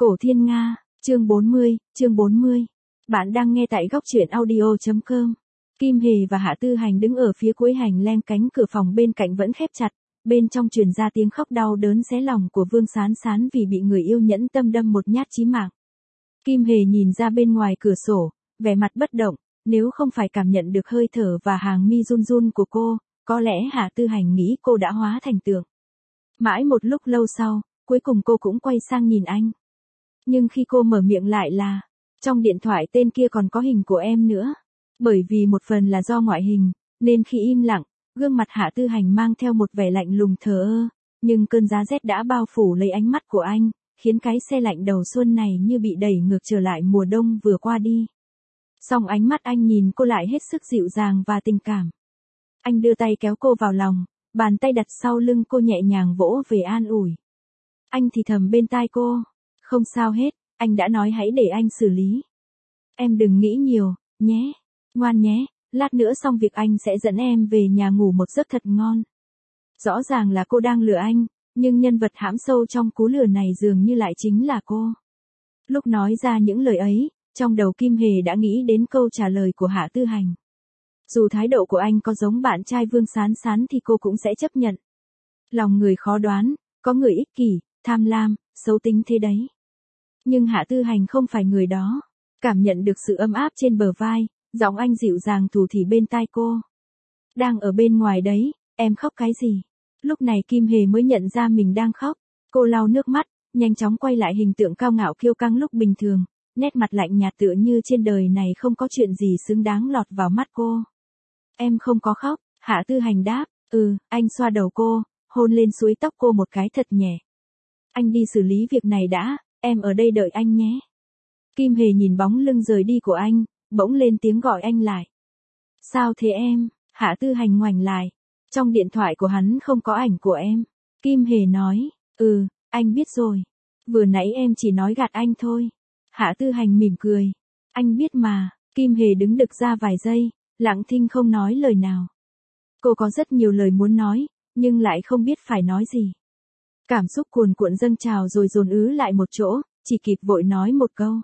Cổ Thiên Nga, chương 40. Bạn đang nghe tại góc truyện audio.com. Kim Hề và Hạ Tư Hành đứng ở phía cuối hành lang, cánh cửa phòng bên cạnh vẫn khép chặt, bên trong truyền ra tiếng khóc đau đớn xé lòng của Vương Sán Sán vì bị người yêu nhẫn tâm đâm một nhát chí mạng. Kim Hề nhìn ra bên ngoài cửa sổ, vẻ mặt bất động, nếu không phải cảm nhận được hơi thở và hàng mi run run của cô, có lẽ Hạ Tư Hành nghĩ cô đã hóa thành tượng. Mãi một lúc lâu sau, cuối cùng cô cũng quay sang nhìn anh. Nhưng khi cô mở miệng lại là, trong điện thoại tên kia còn có hình của em nữa. Bởi vì một phần là do ngoại hình, nên khi im lặng, gương mặt Hạ Tư Hành mang theo một vẻ lạnh lùng thờ ơ, nhưng cơn giá rét đã bao phủ lấy ánh mắt của anh, khiến cái xe lạnh đầu xuân này như bị đẩy ngược trở lại mùa đông vừa qua đi. Song ánh mắt anh nhìn cô lại hết sức dịu dàng và tình cảm. Anh đưa tay kéo cô vào lòng, bàn tay đặt sau lưng cô nhẹ nhàng vỗ về an ủi. Anh thì thầm bên tai cô, không sao hết, anh đã nói hãy để anh xử lý. Em đừng nghĩ nhiều, nhé, ngoan nhé, lát nữa xong việc anh sẽ dẫn em về nhà ngủ một giấc thật ngon. Rõ ràng là cô đang lừa anh, nhưng nhân vật hãm sâu trong cú lừa này dường như lại chính là cô. Lúc nói ra những lời ấy, trong đầu Kim Hề đã nghĩ đến câu trả lời của Hạ Tư Hành. Dù thái độ của anh có giống bạn trai Vương Sán Sán thì cô cũng sẽ chấp nhận. Lòng người khó đoán, có người ích kỷ, tham lam, xấu tính thế đấy. Nhưng Hạ Tư Hành không phải người đó. Cảm nhận được sự ấm áp trên bờ vai, giọng anh dịu dàng thủ thỉ bên tai cô. Đang ở bên ngoài đấy, em khóc cái gì? Lúc này Kim Hề mới nhận ra mình đang khóc. Cô lau nước mắt, nhanh chóng quay lại hình tượng cao ngạo kiêu căng lúc bình thường, nét mặt lạnh nhạt tựa như trên đời này không có chuyện gì xứng đáng lọt vào mắt cô. Em không có khóc, Hạ Tư Hành đáp. Anh xoa đầu cô, hôn lên suối tóc cô một cái thật nhẹ. Anh đi xử lý việc này đã, em ở đây đợi anh nhé. Kim Hề nhìn bóng lưng rời đi của anh, bỗng lên tiếng gọi anh lại. Sao thế em? Hạ Tư Hành ngoảnh lại. Trong điện thoại của hắn không có ảnh của em. Kim Hề nói, anh biết rồi. Vừa nãy em chỉ nói gạt anh thôi. Hạ Tư Hành mỉm cười. Anh biết mà. Kim Hề đứng đực ra vài giây, lặng thinh không nói lời nào. Cô có rất nhiều lời muốn nói, nhưng lại không biết phải nói gì. Cảm xúc cuồn cuộn dâng trào rồi dồn ứ lại một chỗ, chỉ kịp vội nói một câu.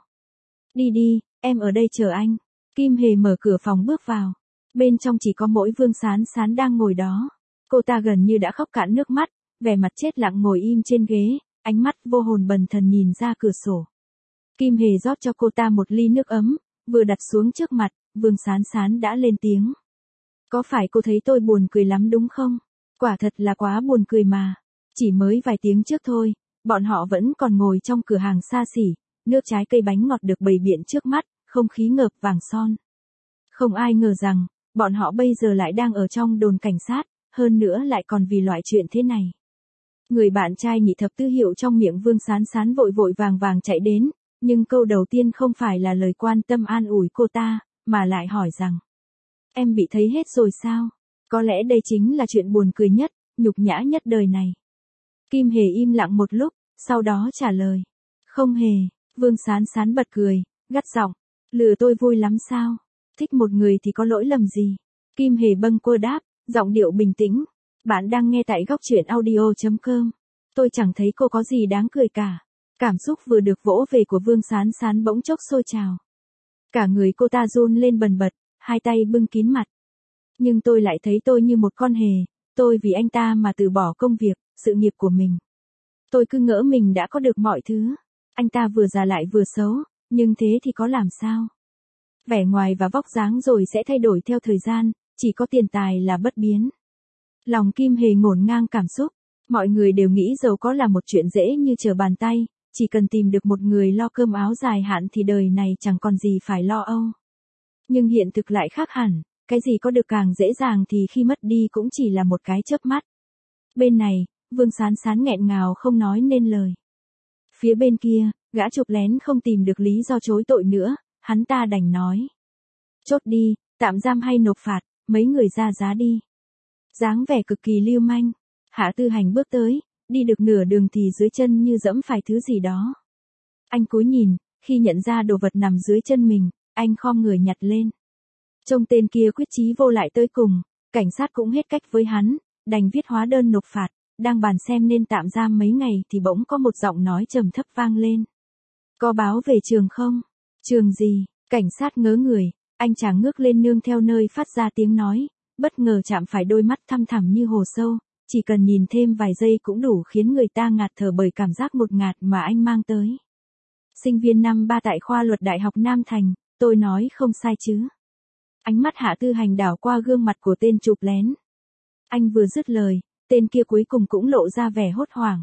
Đi đi, em ở đây chờ anh. Kim Hề mở cửa phòng bước vào. Bên trong chỉ có mỗi Vương Sán Sán đang ngồi đó. Cô ta gần như đã khóc cạn nước mắt, vẻ mặt chết lặng ngồi im trên ghế, ánh mắt vô hồn bần thần nhìn ra cửa sổ. Kim Hề rót cho cô ta một ly nước ấm, vừa đặt xuống trước mặt, Vương Sán Sán đã lên tiếng. Có phải cô thấy tôi buồn cười lắm đúng không? Quả thật là quá buồn cười mà. Chỉ mới vài tiếng trước thôi, bọn họ vẫn còn ngồi trong cửa hàng xa xỉ, nước trái cây bánh ngọt được bày biện trước mắt, không khí ngợp vàng son. Không ai ngờ rằng, bọn họ bây giờ lại đang ở trong đồn cảnh sát, hơn nữa lại còn vì loại chuyện thế này. Người bạn trai nhị thập tứ hiệu trong miệng Vương Sán Sán vội vội vàng vàng chạy đến, nhưng câu đầu tiên không phải là lời quan tâm an ủi cô ta, mà lại hỏi rằng. Em bị thấy hết rồi sao? Có lẽ đây chính là chuyện buồn cười nhất, nhục nhã nhất đời này. Kim Hề im lặng một lúc, sau đó trả lời. Không hề. Vương Sán Sán bật cười, gắt giọng. Lừa tôi vui lắm sao? Thích một người thì có lỗi lầm gì? Kim Hề bâng quơ đáp, giọng điệu bình tĩnh. Bạn đang nghe tại góc truyện audio.com. Tôi chẳng thấy cô có gì đáng cười cả. Cảm xúc vừa được vỗ về của Vương Sán Sán bỗng chốc sôi trào. Cả người cô ta run lên bần bật, hai tay bưng kín mặt. Nhưng tôi lại thấy tôi như một con hề, tôi vì anh ta mà từ bỏ công việc, sự nghiệp của mình. Tôi cứ ngỡ mình đã có được mọi thứ. Anh ta vừa già lại vừa xấu, nhưng thế thì có làm sao? Vẻ ngoài và vóc dáng rồi sẽ thay đổi theo thời gian, chỉ có tiền tài là bất biến. Lòng Kim Hề ngổn ngang cảm xúc, mọi người đều nghĩ giàu có là một chuyện dễ như trở bàn tay, chỉ cần tìm được một người lo cơm áo dài hạn thì đời này chẳng còn gì phải lo âu. Nhưng hiện thực lại khác hẳn, cái gì có được càng dễ dàng thì khi mất đi cũng chỉ là một cái chớp mắt. Bên này, Vương Sán Sán nghẹn ngào không nói nên lời. Phía bên kia, gã chụp lén không tìm được lý do chối tội nữa, hắn ta đành nói. Chốt đi, tạm giam hay nộp phạt, mấy người ra giá đi. Dáng vẻ cực kỳ lưu manh. Hạ Tư Hành bước tới, đi được nửa đường thì dưới chân như dẫm phải thứ gì đó. Anh cúi nhìn, khi nhận ra đồ vật nằm dưới chân mình, anh khom người nhặt lên. Trông tên kia quyết chí vô lại tới cùng, cảnh sát cũng hết cách với hắn, đành viết hóa đơn nộp phạt, đang bàn xem nên tạm giam mấy ngày thì bỗng có một giọng nói trầm thấp vang lên. Có báo về trường không? Trường gì? Cảnh sát ngớ người, anh chàng ngước lên nương theo nơi phát ra tiếng nói, bất ngờ chạm phải đôi mắt thăm thẳm như hồ sâu, chỉ cần nhìn thêm vài giây cũng đủ khiến người ta ngạt thở bởi cảm giác ngột ngạt mà anh mang tới. Sinh viên năm 3 tại khoa luật Đại học Nam Thành, tôi nói không sai chứ. Ánh mắt Hạ Tư Hành đảo qua gương mặt của tên chụp lén. Anh vừa dứt lời, tên kia cuối cùng cũng lộ ra vẻ hốt hoảng.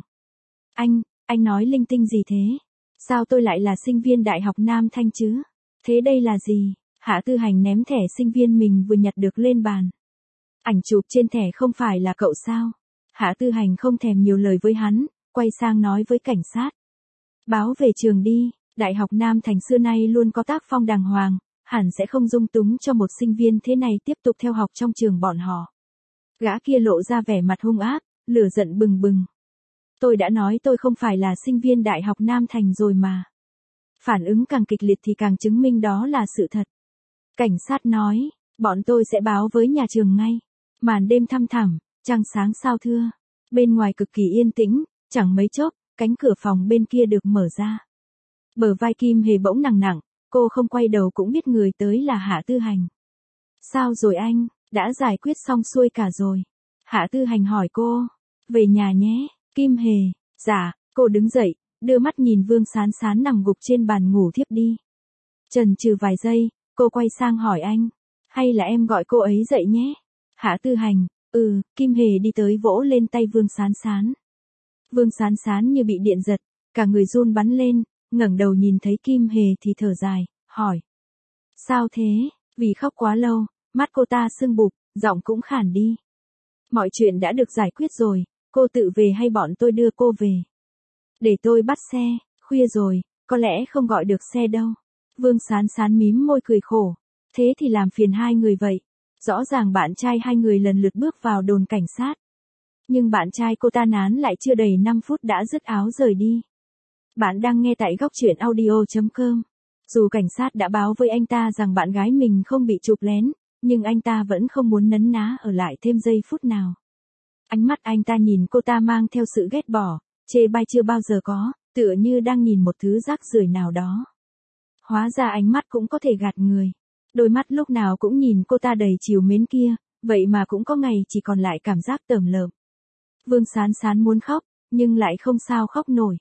Anh nói linh tinh gì thế? Sao tôi lại là sinh viên Đại học Nam Thanh chứ? Thế đây là gì? Hạ Tư Hành ném thẻ sinh viên mình vừa nhặt được lên bàn. Ảnh chụp trên thẻ không phải là cậu sao? Hạ Tư Hành không thèm nhiều lời với hắn, quay sang nói với cảnh sát. Báo về trường đi, Đại học Nam Thành xưa nay luôn có tác phong đàng hoàng, hẳn sẽ không dung túng cho một sinh viên thế này tiếp tục theo học trong trường bọn họ. Gã kia lộ ra vẻ mặt hung ác, lửa giận bừng bừng. Tôi đã nói tôi không phải là sinh viên Đại học Nam Thành rồi mà. Phản ứng càng kịch liệt thì càng chứng minh đó là sự thật. Cảnh sát nói, bọn tôi sẽ báo với nhà trường ngay. Màn đêm thăm thẳm, trăng sáng sao thưa. Bên ngoài cực kỳ yên tĩnh, chẳng mấy chốc, cánh cửa phòng bên kia được mở ra. Bờ vai Kim Hề bỗng nặng nặng, cô không quay đầu cũng biết người tới là Hạ Tư Hành. Sao rồi anh, đã giải quyết xong xuôi cả rồi. Hạ Tư Hành hỏi cô, về nhà nhé, Kim Hề, dạ, cô đứng dậy, đưa mắt nhìn Vương Sán Sán nằm gục trên bàn ngủ thiếp đi. Chần chừ vài giây, cô quay sang hỏi anh, hay là em gọi cô ấy dậy nhé. Hạ Tư Hành, Kim Hề đi tới vỗ lên tay Vương Sán Sán. Vương Sán Sán như bị điện giật, cả người run bắn lên, ngẩng đầu nhìn thấy Kim Hề thì thở dài, hỏi. Sao thế? Vì khóc quá lâu, mắt cô ta sưng bụp, giọng cũng khản đi. Mọi chuyện đã được giải quyết rồi, cô tự về hay bọn tôi đưa cô về? Để tôi bắt xe, khuya rồi, có lẽ không gọi được xe đâu. Vương Sán Sán mím môi cười khổ. Thế thì làm phiền hai người vậy. Rõ ràng bạn trai hai người lần lượt bước vào đồn cảnh sát. Nhưng bạn trai cô ta nán lại chưa đầy 5 phút đã dứt áo rời đi. Bạn đang nghe tại góc truyện audio.com. Dù cảnh sát đã báo với anh ta rằng bạn gái mình không bị chụp lén, nhưng anh ta vẫn không muốn nấn ná ở lại thêm giây phút nào. Ánh mắt anh ta nhìn cô ta mang theo sự ghét bỏ, chê bai chưa bao giờ có, tựa như đang nhìn một thứ rác rưởi nào đó. Hóa ra ánh mắt cũng có thể gạt người. Đôi mắt lúc nào cũng nhìn cô ta đầy trìu mến kia, vậy mà cũng có ngày chỉ còn lại cảm giác tởm lợm. Vương Sán Sán muốn khóc, nhưng lại không sao khóc nổi.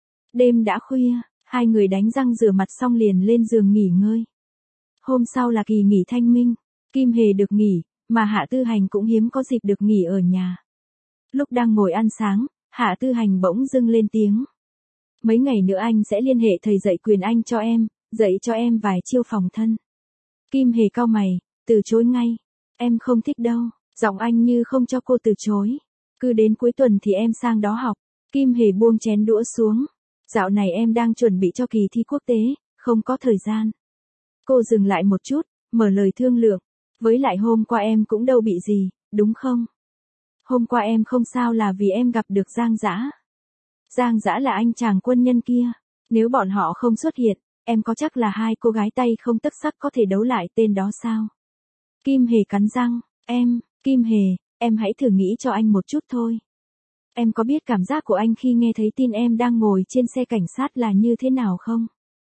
Đêm đã khuya, hai người đánh răng rửa mặt xong liền lên giường nghỉ ngơi. Hôm sau là kỳ nghỉ Thanh Minh, Kim Hề được nghỉ, mà Hạ Tư Hành cũng hiếm có dịp được nghỉ ở nhà. Lúc đang ngồi ăn sáng, Hạ Tư Hành bỗng dưng lên tiếng. Mấy ngày nữa anh sẽ liên hệ thầy dạy quyền Anh cho em, dạy cho em vài chiêu phòng thân. Kim Hề cau mày, từ chối ngay. Em không thích đâu, giọng anh như không cho cô từ chối. Cứ đến cuối tuần thì em sang đó học. Kim Hề buông chén đũa xuống. Dạo này em đang chuẩn bị cho kỳ thi quốc tế, không có thời gian. Cô dừng lại một chút, mở lời thương lượng. Với lại hôm qua em cũng đâu bị gì, đúng không? Hôm qua em không sao là vì em gặp được Giang Dã. Giang Dã là anh chàng quân nhân kia. Nếu bọn họ không xuất hiện, em có chắc là hai cô gái tay không tấc sắt có thể đấu lại tên đó sao? Kim Hề cắn răng, Kim Hề, em hãy thử nghĩ cho anh một chút thôi. Em có biết cảm giác của anh khi nghe thấy tin em đang ngồi trên xe cảnh sát là như thế nào không?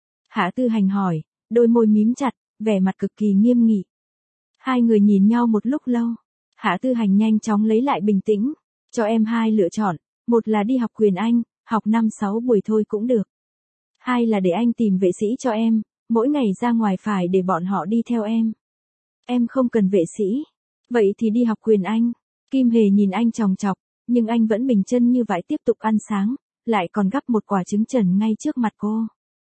Hạ Tư Hành hỏi, đôi môi mím chặt, vẻ mặt cực kỳ nghiêm nghị. Hai người nhìn nhau một lúc lâu. Hạ Tư Hành nhanh chóng lấy lại bình tĩnh. Cho em hai lựa chọn, một là đi học quyền Anh, học 5-6 buổi thôi cũng được. Hai là để anh tìm vệ sĩ cho em, mỗi ngày ra ngoài phải để bọn họ đi theo em. Em không cần vệ sĩ. Vậy thì đi học quyền Anh. Kim Hề nhìn anh chòng chọc, nhưng anh vẫn bình chân như vậy tiếp tục ăn sáng, lại còn gắp một quả trứng trần ngay trước mặt cô.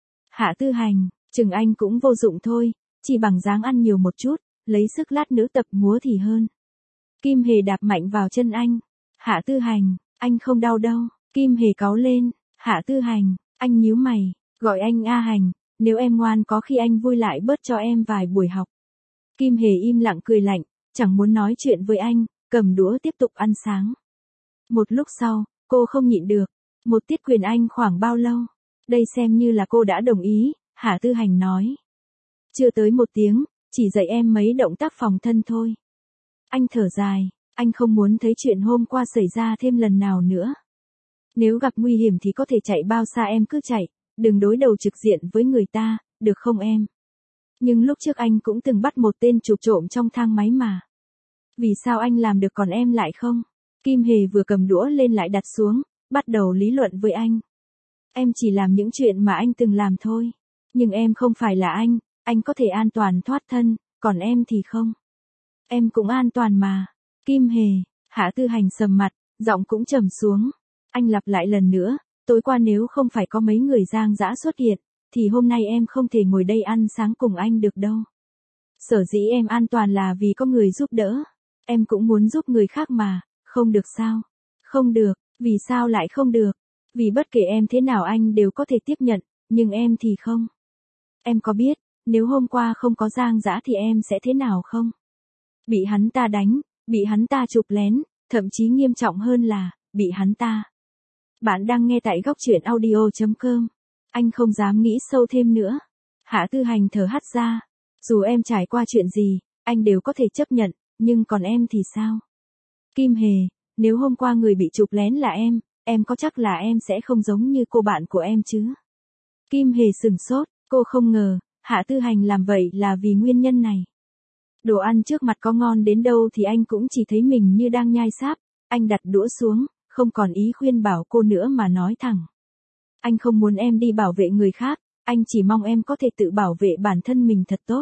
Hạ Tư Hành, chừng anh cũng vô dụng thôi, chỉ bằng dáng ăn nhiều một chút, lấy sức lát nữa tập múa thì hơn. Kim Hề đạp mạnh vào chân anh. Hạ Tư Hành, anh không đau đâu. Kim Hề cáu lên. Hạ Tư Hành, anh nhíu mày, gọi anh A Hành, nếu em ngoan có khi anh vui lại bớt cho em vài buổi học. Kim Hề im lặng cười lạnh, chẳng muốn nói chuyện với anh, cầm đũa tiếp tục ăn sáng. Một lúc sau, cô không nhịn được. Một tiết quyền Anh khoảng bao lâu? Đây xem như là cô đã đồng ý, Hạ Tư Hành nói. Chưa tới 1 tiếng, chỉ dạy em mấy động tác phòng thân thôi. Anh thở dài, anh không muốn thấy chuyện hôm qua xảy ra thêm lần nào nữa. Nếu gặp nguy hiểm thì có thể chạy bao xa em cứ chạy, đừng đối đầu trực diện với người ta, được không em? Nhưng lúc trước anh cũng từng bắt một tên chụp trộm trong thang máy mà. Vì sao anh làm được còn em lại không? Kim Hề vừa cầm đũa lên lại đặt xuống, bắt đầu lý luận với anh. Em chỉ làm những chuyện mà anh từng làm thôi. Nhưng em không phải là anh có thể an toàn thoát thân, còn em thì không. Em cũng an toàn mà. Kim Hề, Hạ Tư Hành sầm mặt, giọng cũng trầm xuống. Anh lặp lại lần nữa, tối qua nếu không phải có mấy người giang dã xuất hiện, thì hôm nay em không thể ngồi đây ăn sáng cùng anh được đâu. Sở dĩ em an toàn là vì có người giúp đỡ. Em cũng muốn giúp người khác mà, không được sao? Không được, vì sao lại không được? Vì bất kể em thế nào anh đều có thể tiếp nhận, nhưng em thì không. Em có biết, nếu hôm qua không có giang dã thì em sẽ thế nào không? Bị hắn ta đánh, bị hắn ta chụp lén, thậm chí nghiêm trọng hơn là, bị hắn ta. Bạn đang nghe tại góc truyện audio.com. Anh không dám nghĩ sâu thêm nữa. Hạ Tư Hành thở hắt ra. Dù em trải qua chuyện gì, anh đều có thể chấp nhận, nhưng còn em thì sao? Kim Hề, nếu hôm qua người bị chụp lén là em có chắc là em sẽ không giống như cô bạn của em chứ? Kim Hề sửng sốt, cô không ngờ, Hạ Tư Hành làm vậy là vì nguyên nhân này. Đồ ăn trước mặt có ngon đến đâu thì anh cũng chỉ thấy mình như đang nhai sáp. Anh đặt đũa xuống, không còn ý khuyên bảo cô nữa mà nói thẳng. Anh không muốn em đi bảo vệ người khác, anh chỉ mong em có thể tự bảo vệ bản thân mình thật tốt.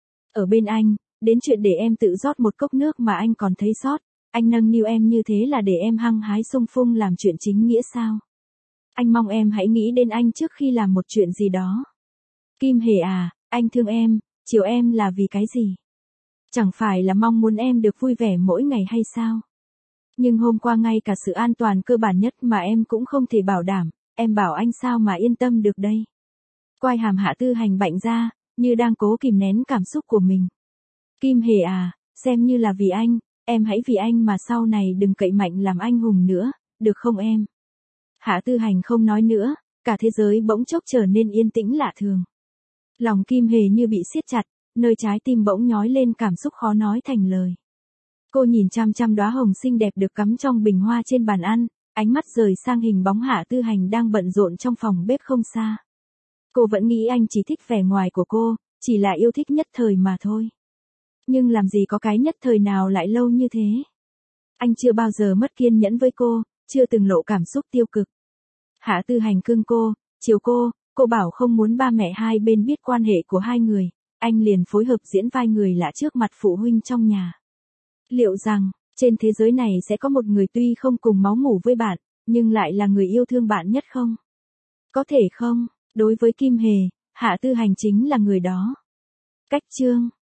Ở bên anh, đến chuyện để em tự rót một cốc nước mà anh còn thấy sót, anh nâng niu em như thế là để em hăng hái xung phong làm chuyện chính nghĩa sao? Anh mong em hãy nghĩ đến anh trước khi làm một chuyện gì đó. Kim Hề à, anh thương em, chiều em là vì cái gì? Chẳng phải là mong muốn em được vui vẻ mỗi ngày hay sao? Nhưng hôm qua ngay cả sự an toàn cơ bản nhất mà em cũng không thể bảo đảm, em bảo anh sao mà yên tâm được đây? Quai hàm Hạ Tư Hành bạnh ra, như đang cố kìm nén cảm xúc của mình. Kim Hề à, xem như là vì anh, em hãy vì anh mà sau này đừng cậy mạnh làm anh hùng nữa, được không em? Hạ Tư Hành không nói nữa, cả thế giới bỗng chốc trở nên yên tĩnh lạ thường. Lòng Kim Hề như bị siết chặt, nơi trái tim bỗng nhói lên cảm xúc khó nói thành lời. Cô nhìn chăm chăm đóa hồng xinh đẹp được cắm trong bình hoa trên bàn ăn, ánh mắt rời sang hình bóng Hạ Tư Hành đang bận rộn trong phòng bếp không xa. Cô vẫn nghĩ anh chỉ thích vẻ ngoài của cô, chỉ là yêu thích nhất thời mà thôi. Nhưng làm gì có cái nhất thời nào lại lâu như thế? Anh chưa bao giờ mất kiên nhẫn với cô, chưa từng lộ cảm xúc tiêu cực. Hạ Tư Hành cưng cô, chiều cô bảo không muốn ba mẹ hai bên biết quan hệ của hai người, anh liền phối hợp diễn vai người lạ trước mặt phụ huynh trong nhà. Liệu rằng, trên thế giới này sẽ có một người tuy không cùng máu mủ với bạn, nhưng lại là người yêu thương bạn nhất không? Có thể không? Đối với Kim Hề, Hạ Tư Hành chính là người đó. Cách chương